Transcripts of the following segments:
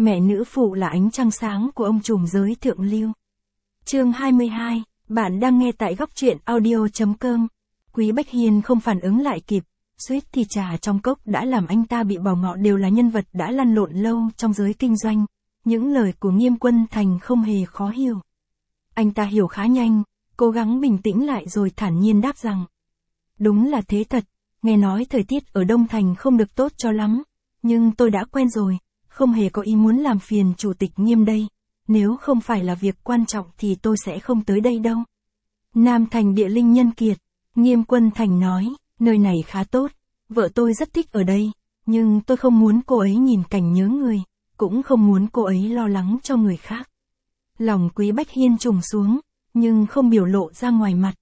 Mẹ nữ phụ là ánh trăng sáng của ông trùm giới thượng lưu. Chương 22, bạn đang nghe tại góc truyện audio.com. Quý Bách Hiên không phản ứng lại kịp, suýt thì trà trong cốc đã làm anh ta bị bỏ ngọ, đều là nhân vật đã lăn lộn lâu trong giới kinh doanh. Những lời của Nghiêm Quân Thành không hề khó hiểu. Anh ta hiểu khá nhanh, cố gắng bình tĩnh lại rồi thản nhiên đáp rằng. Đúng là thế thật, nghe nói thời tiết ở Đông Thành không được tốt cho lắm, nhưng tôi đã quen rồi, không hề có ý muốn làm phiền chủ tịch Nghiêm đây. Nếu không phải là việc quan trọng thì tôi sẽ không tới đây đâu. Nam Thành địa linh nhân kiệt, Nghiêm Quân Thành nói, nơi này khá tốt, vợ tôi rất thích ở đây, nhưng tôi không muốn cô ấy nhìn cảnh nhớ người, cũng không muốn cô ấy lo lắng cho người khác. Lòng Quý Bách Hiên trùng xuống, nhưng không biểu lộ ra ngoài mặt.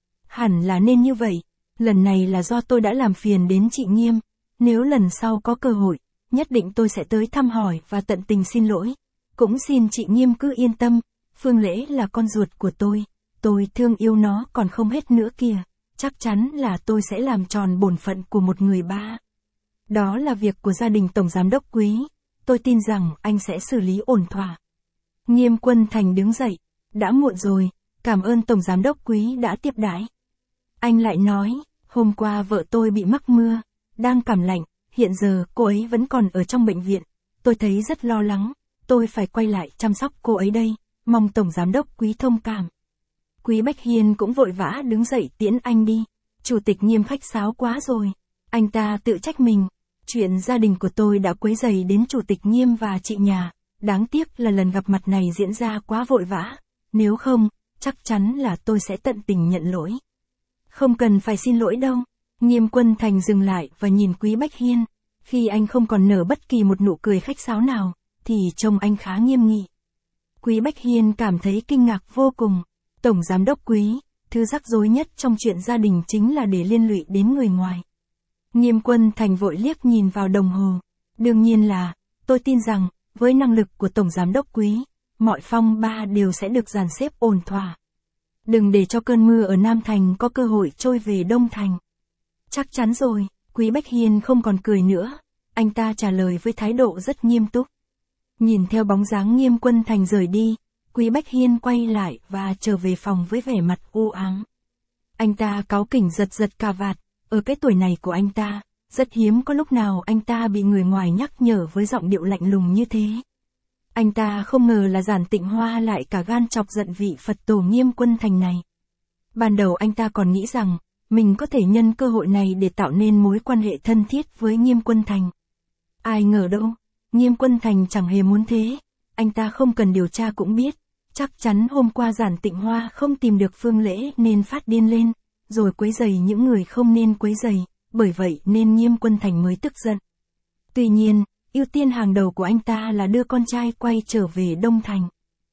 Hẳn là nên như vậy, lần này là do tôi đã làm phiền đến chị Nghiêm, nếu lần sau có cơ hội, nhất định tôi sẽ tới thăm hỏi và tận tình xin lỗi. Cũng xin chị Nghiêm cứ yên tâm, Phương Lễ là con ruột của tôi thương yêu nó còn không hết nữa kìa, chắc chắn là tôi sẽ làm tròn bổn phận của một người ba. Đó là việc của gia đình Tổng Giám đốc Quý, tôi tin rằng anh sẽ xử lý ổn thỏa. Nghiêm Quân Thành đứng dậy, đã muộn rồi, cảm ơn Tổng Giám đốc Quý đã tiếp đãi. Anh lại nói, hôm qua vợ tôi bị mắc mưa, đang cảm lạnh, hiện giờ cô ấy vẫn còn ở trong bệnh viện, tôi thấy rất lo lắng, tôi phải quay lại chăm sóc cô ấy đây, mong Tổng Giám đốc Quý thông cảm. Quý Bách Hiên cũng vội vã đứng dậy tiễn anh đi, Chủ tịch Nghiêm khách sáo quá rồi, anh ta tự trách mình, chuyện gia đình của tôi đã quấy rầy đến Chủ tịch Nghiêm và chị nhà, đáng tiếc là lần gặp mặt này diễn ra quá vội vã, nếu không, chắc chắn là tôi sẽ tận tình nhận lỗi. Không cần phải xin lỗi đâu. Nghiêm Quân Thành dừng lại và nhìn Quý Bách Hiên, khi anh không còn nở bất kỳ một nụ cười khách sáo nào, thì trông anh khá nghiêm nghị. Quý Bách Hiên cảm thấy kinh ngạc vô cùng, Tổng Giám đốc Quý, thứ rắc rối nhất trong chuyện gia đình chính là để liên lụy đến người ngoài. Nghiêm Quân Thành vội liếc nhìn vào đồng hồ, đương nhiên là, tôi tin rằng, với năng lực của Tổng Giám đốc Quý, mọi phong ba đều sẽ được dàn xếp ổn thỏa. Đừng để cho cơn mưa ở Nam Thành có cơ hội trôi về Đông Thành. Chắc chắn rồi, Quý Bách Hiên không còn cười nữa, anh ta trả lời với thái độ rất nghiêm túc. Nhìn theo bóng dáng Nghiêm Quân Thành rời đi, Quý Bách Hiên quay lại và trở về phòng với vẻ mặt u ám. Anh ta cáu kỉnh giật cà vạt, ở cái tuổi này của anh ta, rất hiếm có lúc nào anh ta bị người ngoài nhắc nhở với giọng điệu lạnh lùng như thế. Anh ta không ngờ là Giản Tịnh Hoa lại cả gan chọc giận vị Phật tổ Nghiêm Quân Thành này. Ban đầu anh ta còn nghĩ rằng, mình có thể nhân cơ hội này để tạo nên mối quan hệ thân thiết với Nghiêm Quân Thành. Ai ngờ đâu, Nghiêm Quân Thành chẳng hề muốn thế, anh ta không cần điều tra cũng biết, chắc chắn hôm qua Giản Tịnh Hoa không tìm được Phương Lễ nên phát điên lên, rồi quấy rầy những người không nên quấy rầy, bởi vậy nên Nghiêm Quân Thành mới tức giận. Tuy nhiên, ưu tiên hàng đầu của anh ta là đưa con trai quay trở về Đông Thành.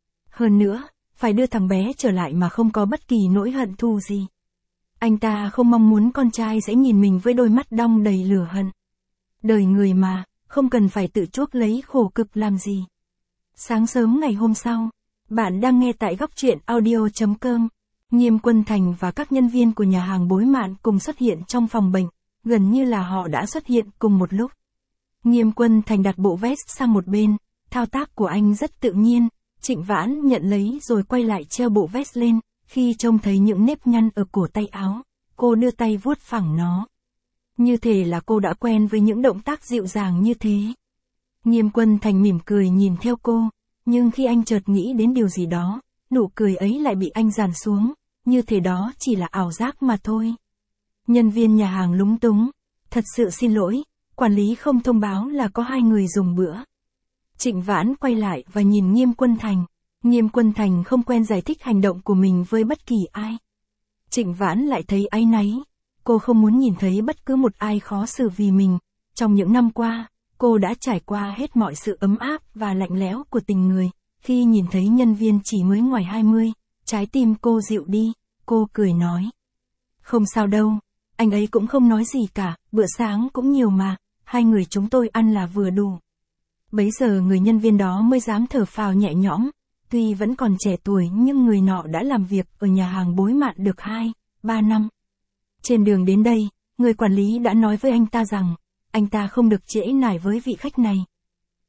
Hơn nữa, phải đưa thằng bé trở lại mà không có bất kỳ nỗi hận thù gì. Anh ta không mong muốn con trai sẽ nhìn mình với đôi mắt đong đầy lửa hận. Đời người mà, không cần phải tự chuốc lấy khổ cực làm gì. Sáng sớm ngày hôm sau, bạn đang nghe tại góc truyện audio.com. Nghiêm Quân Thành và các nhân viên của nhà hàng Bối Mạn cùng xuất hiện trong phòng bệnh, gần như là họ đã xuất hiện cùng một lúc. Nghiêm Quân Thành đặt bộ vest sang một bên, thao tác của anh rất tự nhiên, Trịnh Vãn nhận lấy rồi quay lại treo bộ vest lên, khi trông thấy những nếp nhăn ở cổ tay áo, cô đưa tay vuốt phẳng nó. Như thể là cô đã quen với những động tác dịu dàng như thế. Nghiêm Quân Thành mỉm cười nhìn theo cô, nhưng khi anh chợt nghĩ đến điều gì đó, nụ cười ấy lại bị anh dàn xuống, như thể đó chỉ là ảo giác mà thôi. Nhân viên nhà hàng lúng túng, thật sự xin lỗi, quản lý không thông báo là có 2 người dùng bữa. Trịnh Vãn quay lại và nhìn Nghiêm Quân Thành. Nghiêm Quân Thành không quen giải thích hành động của mình với bất kỳ ai. Trịnh Vãn lại thấy áy náy. Cô không muốn nhìn thấy bất cứ một ai khó xử vì mình. Trong những năm qua, cô đã trải qua hết mọi sự ấm áp và lạnh lẽo của tình người. Khi nhìn thấy nhân viên chỉ mới ngoài 20, trái tim cô dịu đi, cô cười nói. Không sao đâu, anh ấy cũng không nói gì cả, bữa sáng cũng nhiều mà, 2 người chúng tôi ăn là vừa đủ. Bấy giờ người nhân viên đó mới dám thở phào nhẹ nhõm. Tuy vẫn còn trẻ tuổi nhưng người nọ đã làm việc ở nhà hàng Bối Mạn được 2-3 năm. Trên đường đến đây, người quản lý đã nói với anh ta rằng, anh ta không được trễ nải với vị khách này.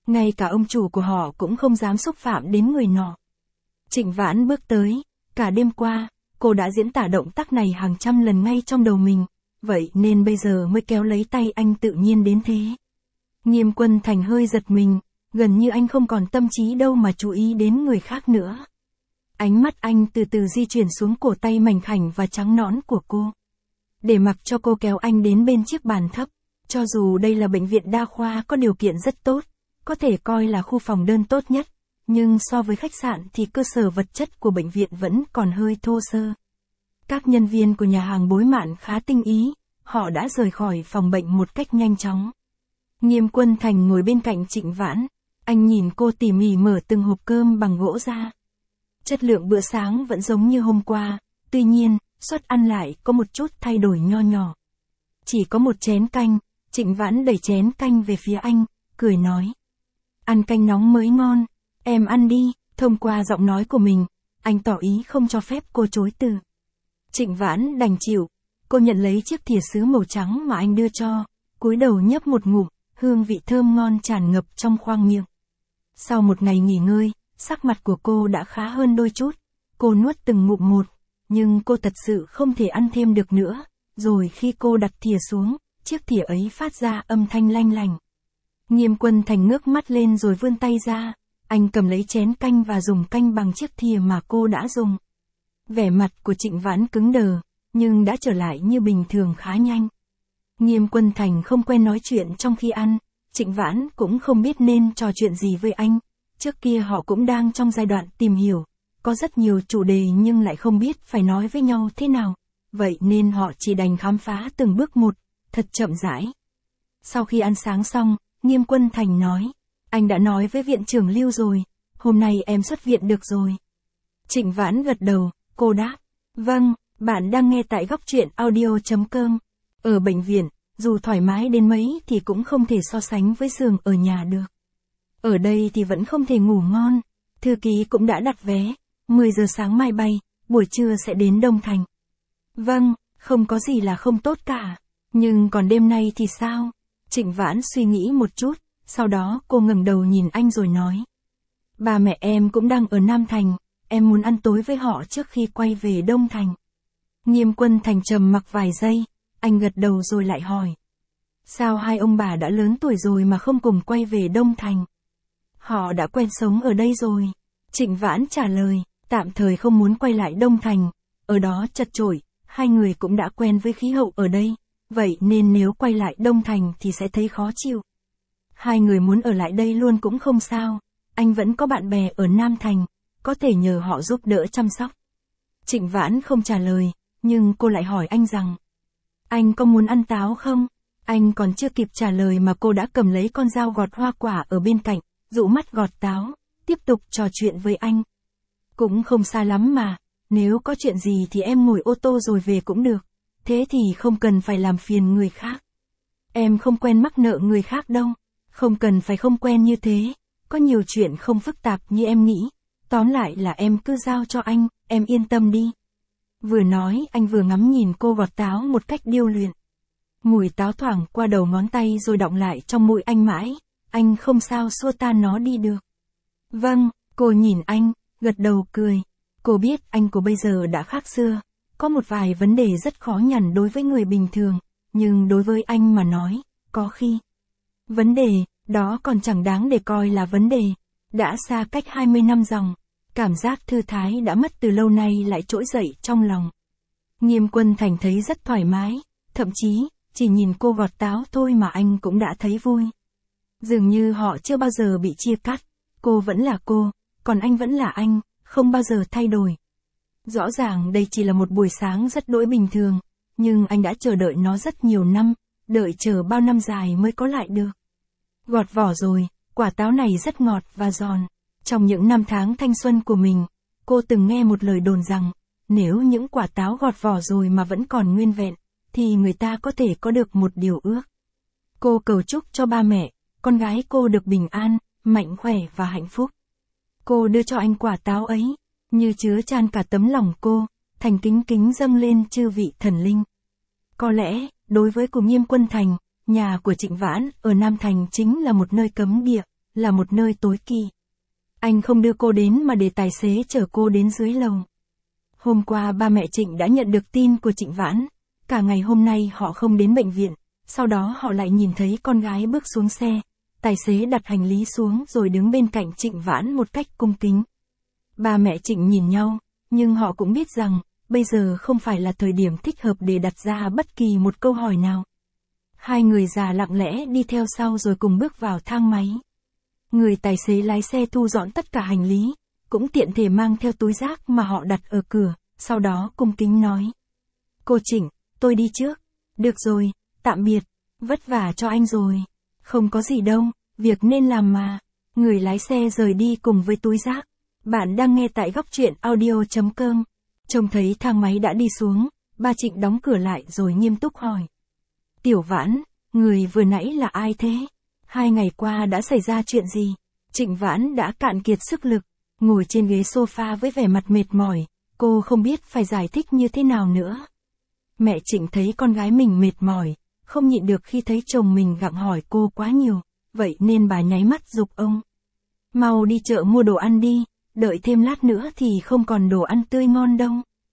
Ngay cả ông chủ của họ cũng không dám xúc phạm đến người nọ. Trịnh Vãn bước tới, cả đêm qua, cô đã diễn tả động tác này hàng trăm lần ngay trong đầu mình, vậy nên bây giờ mới kéo lấy tay anh tự nhiên đến thế. Nghiêm Quân Thành hơi giật mình, gần như anh không còn tâm trí đâu mà chú ý đến người khác nữa. Ánh mắt anh từ từ di chuyển xuống cổ tay mảnh khảnh và trắng nõn của cô. Để mặc cho cô kéo anh đến bên chiếc bàn thấp, cho dù đây là bệnh viện đa khoa có điều kiện rất tốt, có thể coi là khu phòng đơn tốt nhất, nhưng so với khách sạn thì cơ sở vật chất của bệnh viện vẫn còn hơi thô sơ. Các nhân viên của nhà hàng Bối Mạn khá tinh ý, họ đã rời khỏi phòng bệnh một cách nhanh chóng. Nghiêm Quân Thành ngồi bên cạnh Trịnh Vãn, anh nhìn cô tỉ mỉ mở từng hộp cơm bằng gỗ ra. Chất lượng bữa sáng vẫn giống như hôm qua, tuy nhiên, suất ăn lại có một chút thay đổi nho nhỏ. Chỉ có một chén canh, Trịnh Vãn đẩy chén canh về phía anh, cười nói. Ăn canh nóng mới ngon, em ăn đi. Thông qua giọng nói của mình, anh tỏ ý không cho phép cô chối từ. Trịnh Vãn đành chịu, cô nhận lấy chiếc thìa sứ màu trắng mà anh đưa cho, cúi đầu nhấp một ngụm, hương vị thơm ngon tràn ngập trong khoang miệng. Sau một ngày nghỉ ngơi, sắc mặt của cô đã khá hơn đôi chút, cô nuốt từng ngụm một, nhưng cô thật sự không thể ăn thêm được nữa, rồi khi cô đặt thìa xuống, chiếc thìa ấy phát ra âm thanh lanh lành. Nghiêm Quân Thành ngước mắt lên rồi vươn tay ra, anh cầm lấy chén canh và dùng canh bằng chiếc thìa mà cô đã dùng. Vẻ mặt của Trịnh Vãn cứng đờ, nhưng đã trở lại như bình thường khá nhanh. Nghiêm Quân Thành không quen nói chuyện trong khi ăn, Trịnh Vãn cũng không biết nên trò chuyện gì với anh. Trước kia họ cũng đang trong giai đoạn tìm hiểu, có rất nhiều chủ đề nhưng lại không biết phải nói với nhau thế nào, vậy nên họ chỉ đành khám phá từng bước một, thật chậm rãi. Sau khi ăn sáng xong, Nghiêm Quân Thành nói, anh đã nói với viện trưởng Lưu rồi, hôm nay em xuất viện được rồi. Trịnh Vãn gật đầu, cô đáp, vâng, bạn đang nghe tại góc truyện audio.com. Ở bệnh viện, dù thoải mái đến mấy thì cũng không thể so sánh với giường ở nhà được. Ở đây thì vẫn không thể ngủ ngon, thư ký cũng đã đặt vé, 10 giờ sáng mai bay, buổi trưa sẽ đến Đông Thành. Vâng, không có gì là không tốt cả, nhưng còn đêm nay thì sao? Trịnh Vãn suy nghĩ một chút, sau đó cô ngẩng đầu nhìn anh rồi nói. Ba mẹ em cũng đang ở Nam Thành, em muốn ăn tối với họ trước khi quay về Đông Thành. Nghiêm Quân Thành trầm mặc vài giây, anh gật đầu rồi lại hỏi. Sao hai ông bà đã lớn tuổi rồi mà không cùng quay về Đông Thành? Họ đã quen sống ở đây rồi. Trịnh Vãn trả lời, tạm thời không muốn quay lại Đông Thành, ở đó chật chội, hai người cũng đã quen với khí hậu ở đây, vậy nên nếu quay lại Đông Thành thì sẽ thấy khó chịu. Hai người muốn ở lại đây luôn cũng không sao, anh vẫn có bạn bè ở Nam Thành, có thể nhờ họ giúp đỡ chăm sóc. Trịnh Vãn không trả lời, nhưng cô lại hỏi anh rằng, anh có muốn ăn táo không? Anh còn chưa kịp trả lời mà cô đã cầm lấy con dao gọt hoa quả ở bên cạnh, dụ mắt gọt táo, tiếp tục trò chuyện với anh. Cũng không xa lắm mà, nếu có chuyện gì thì em ngồi ô tô rồi về cũng được, thế thì không cần phải làm phiền người khác. Em không quen mắc nợ người khác đâu, không cần phải không quen như thế, có nhiều chuyện không phức tạp như em nghĩ, tóm lại là em cứ giao cho anh, em yên tâm đi. Vừa nói anh vừa ngắm nhìn cô gọt táo một cách điêu luyện. Mùi táo thoảng qua đầu ngón tay rồi đọng lại trong mũi anh mãi, anh không sao xua tan nó đi được. Vâng, cô nhìn anh, gật đầu cười. Cô biết anh của bây giờ đã khác xưa, có một vài vấn đề rất khó nhằn đối với người bình thường, nhưng đối với anh mà nói, có khi vấn đề đó còn chẳng đáng để coi là vấn đề. Đã xa cách 20 năm dòng, cảm giác thư thái đã mất từ lâu nay lại trỗi dậy trong lòng. Nghiêm Quân Thành thấy rất thoải mái, thậm chí, chỉ nhìn cô gọt táo thôi mà anh cũng đã thấy vui. Dường như họ chưa bao giờ bị chia cắt, cô vẫn là cô, còn anh vẫn là anh, không bao giờ thay đổi. Rõ ràng đây chỉ là một buổi sáng rất đỗi bình thường, nhưng anh đã chờ đợi nó rất nhiều năm, đợi chờ bao năm dài mới có lại được. Gọt vỏ rồi, quả táo này rất ngọt và giòn. Trong những năm tháng thanh xuân của mình, cô từng nghe một lời đồn rằng, nếu những quả táo gọt vỏ rồi mà vẫn còn nguyên vẹn, thì người ta có thể có được một điều ước. Cô cầu chúc cho ba mẹ, con gái cô được bình an, mạnh khỏe và hạnh phúc. Cô đưa cho anh quả táo ấy, như chứa chan cả tấm lòng cô, thành kính kính dâng lên chư vị thần linh. Có lẽ, đối với cùng Nghiêm Quân Thành, nhà của Trịnh Vãn ở Nam Thành chính là một nơi cấm địa, là một nơi tối kỳ. Anh không đưa cô đến mà để tài xế chở cô đến dưới lầu. Hôm qua ba mẹ Trịnh đã nhận được tin của Trịnh Vãn. Cả ngày hôm nay họ không đến bệnh viện, sau đó họ lại nhìn thấy con gái bước xuống xe. Tài xế đặt hành lý xuống rồi đứng bên cạnh Trịnh Vãn một cách cung kính. Ba mẹ Trịnh nhìn nhau, nhưng họ cũng biết rằng, bây giờ không phải là thời điểm thích hợp để đặt ra bất kỳ một câu hỏi nào. Hai người già lặng lẽ đi theo sau rồi cùng bước vào thang máy. Người tài xế lái xe thu dọn tất cả hành lý, cũng tiện thể mang theo túi rác mà họ đặt ở cửa, sau đó cung kính nói. Cô Trịnh, tôi đi trước. Được rồi, tạm biệt, vất vả cho anh rồi. Không có gì đâu, việc nên làm mà. Người lái xe rời đi cùng với túi rác. Bạn đang nghe tại góc truyện audio.com. Trông thấy thang máy đã đi xuống, ba Trịnh đóng cửa lại rồi nghiêm túc hỏi. Tiểu Vãn, người vừa nãy là ai thế? 2 ngày qua đã xảy ra chuyện gì? Trịnh Vãn đã cạn kiệt sức lực, ngồi trên ghế sofa với vẻ mặt mệt mỏi, cô không biết phải giải thích như thế nào nữa. Mẹ Trịnh thấy con gái mình mệt mỏi, không nhịn được khi thấy chồng mình gặng hỏi cô quá nhiều, vậy nên bà nháy mắt giục ông. Mau đi chợ mua đồ ăn đi, đợi thêm lát nữa thì không còn đồ ăn tươi ngon đâu.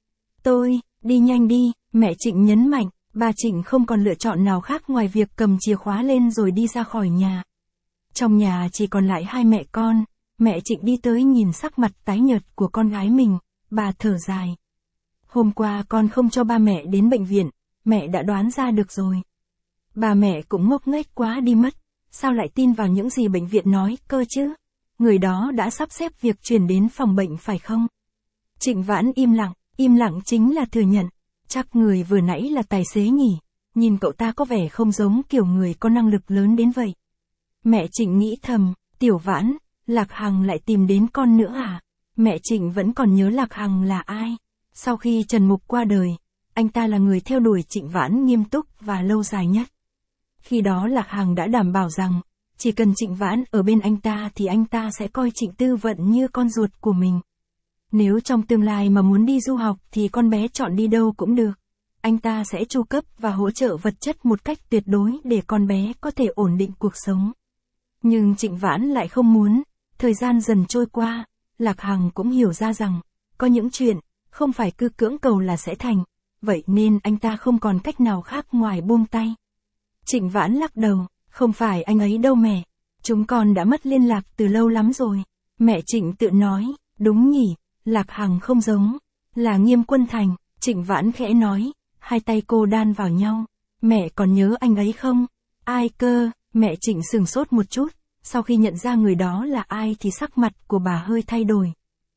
Tôi, đi nhanh đi, mẹ Trịnh nhấn mạnh, bà Trịnh không còn lựa chọn nào khác ngoài việc cầm chìa khóa lên rồi đi ra khỏi nhà. Trong nhà chỉ còn lại hai mẹ con, mẹ Trịnh đi tới nhìn sắc mặt tái nhợt của con gái mình, bà thở dài. Hôm qua con không cho ba mẹ đến bệnh viện, mẹ đã đoán ra được rồi. Bà mẹ cũng ngốc nghếch quá đi mất, sao lại tin vào những gì bệnh viện nói cơ chứ? Người đó đã sắp xếp việc chuyển đến phòng bệnh phải không? Trịnh Vãn im lặng chính là thừa nhận. Chắc người vừa nãy là tài xế nhỉ, nhìn cậu ta có vẻ không giống kiểu người có năng lực lớn đến vậy. Mẹ Trịnh nghĩ thầm, Tiểu Vãn, Lạc Hằng lại tìm đến con nữa à? Mẹ Trịnh vẫn còn nhớ Lạc Hằng là ai. Sau khi Trần Mục qua đời, anh ta là người theo đuổi Trịnh Vãn nghiêm túc và lâu dài nhất. Khi đó Lạc Hằng đã đảm bảo rằng, chỉ cần Trịnh Vãn ở bên anh ta thì anh ta sẽ coi Trịnh Tư Vận như con ruột của mình. Nếu trong tương lai mà muốn đi du học thì con bé chọn đi đâu cũng được. Anh ta sẽ chu cấp và hỗ trợ vật chất một cách tuyệt đối để con bé có thể ổn định cuộc sống. Nhưng Trịnh Vãn lại không muốn. Thời gian dần trôi qua, Lạc Hằng cũng hiểu ra rằng, có những chuyện, không phải cứ cưỡng cầu là sẽ thành. Vậy nên anh ta không còn cách nào khác ngoài buông tay. Trịnh Vãn lắc đầu, không phải anh ấy đâu mẹ. Chúng con đã mất liên lạc từ lâu lắm rồi. Mẹ Trịnh tự nói, đúng nhỉ. Lạc Hằng không giống, là Nghiêm Quân Thành, Trịnh Vãn khẽ nói, hai tay cô đan vào nhau, mẹ còn nhớ anh ấy không? Ai cơ? Mẹ Trịnh sửng sốt một chút, sau khi nhận ra người đó là ai thì sắc mặt của bà hơi thay đổi.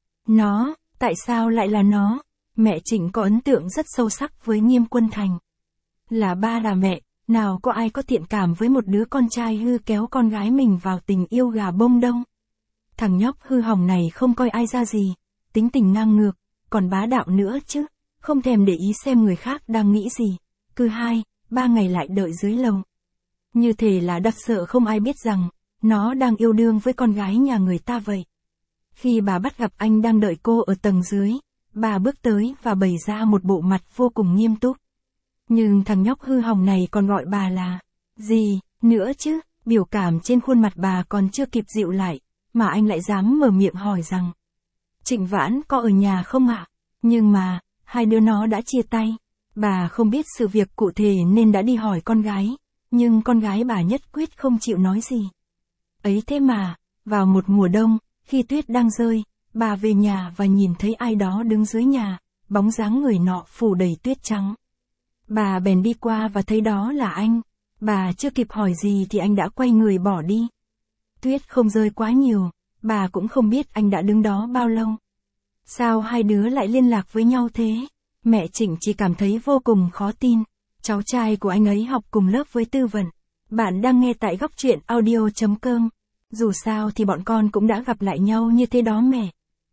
Nó, tại sao lại là nó? Mẹ Trịnh có ấn tượng rất sâu sắc với Nghiêm Quân Thành. Là ba là mẹ, nào có ai có thiện cảm với một đứa con trai hư kéo con gái mình vào tình yêu gà bông đâu. Thằng nhóc hư hỏng này không coi ai ra gì. Tính tình ngang ngược, còn bá đạo nữa chứ, không thèm để ý xem người khác đang nghĩ gì, cứ 2-3 ngày lại đợi dưới lầu. Như thể là đặc sợ không ai biết rằng, nó đang yêu đương với con gái nhà người ta vậy. Khi bà bắt gặp anh đang đợi cô ở tầng dưới, bà bước tới và bày ra một bộ mặt vô cùng nghiêm túc. Nhưng thằng nhóc hư hỏng này còn gọi bà là, gì, nữa chứ, biểu cảm trên khuôn mặt bà còn chưa kịp dịu lại, mà anh lại dám mở miệng hỏi rằng. Trịnh Vãn có ở nhà không ạ? Nhưng mà, hai đứa nó đã chia tay. Bà không biết sự việc cụ thể nên đã đi hỏi con gái, nhưng con gái bà nhất quyết không chịu nói gì. Ấy thế mà, vào một mùa đông, khi tuyết đang rơi, bà về nhà và nhìn thấy ai đó đứng dưới nhà, bóng dáng người nọ phủ đầy tuyết trắng. Bà bèn đi qua và thấy đó là anh. Bà chưa kịp hỏi gì thì anh đã quay người bỏ đi. Tuyết không rơi quá nhiều. Bà cũng không biết anh đã đứng đó bao lâu. Sao hai đứa lại liên lạc với nhau thế? Mẹ Trịnh chỉ cảm thấy vô cùng khó tin. Cháu trai của anh ấy học cùng lớp với Tư Vận. Bạn đang nghe tại góc truyện audio.com. Dù sao thì bọn con cũng đã gặp lại nhau như thế đó mẹ.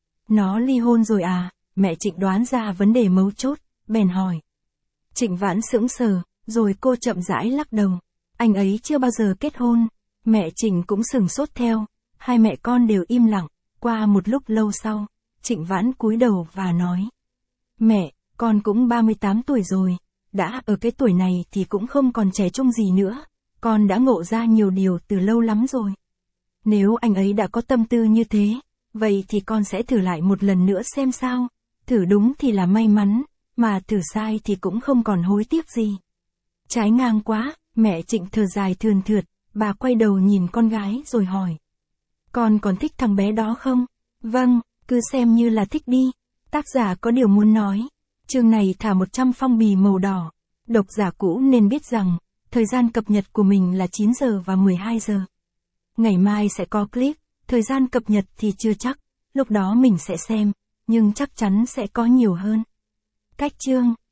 Nó ly hôn rồi à? Mẹ Trịnh đoán ra vấn đề mấu chốt, bèn hỏi. Trịnh Vãn sững sờ, rồi cô chậm rãi lắc đầu. Anh ấy chưa bao giờ kết hôn. Mẹ Trịnh cũng sửng sốt theo. Hai mẹ con đều im lặng, qua một lúc lâu sau, Trịnh Vãn cúi đầu và nói. Mẹ, con cũng 38 tuổi rồi, đã ở cái tuổi này thì cũng không còn trẻ trung gì nữa, con đã ngộ ra nhiều điều từ lâu lắm rồi. Nếu anh ấy đã có tâm tư như thế, vậy thì con sẽ thử lại một lần nữa xem sao. Thử đúng thì là may mắn, mà thử sai thì cũng không còn hối tiếc gì. Trái ngang quá, mẹ Trịnh thở dài thườn thượt, bà quay đầu nhìn con gái rồi hỏi. Con còn thích thằng bé đó không? Vâng, cứ xem như là thích đi. Tác giả có điều muốn nói. Chương này thả 100 phong bì màu đỏ. Độc giả cũ nên biết rằng, thời gian cập nhật của mình là 9 giờ và 12 giờ. Ngày mai sẽ có clip, thời gian cập nhật thì chưa chắc, lúc đó mình sẽ xem, nhưng chắc chắn sẽ có nhiều hơn. Cách chương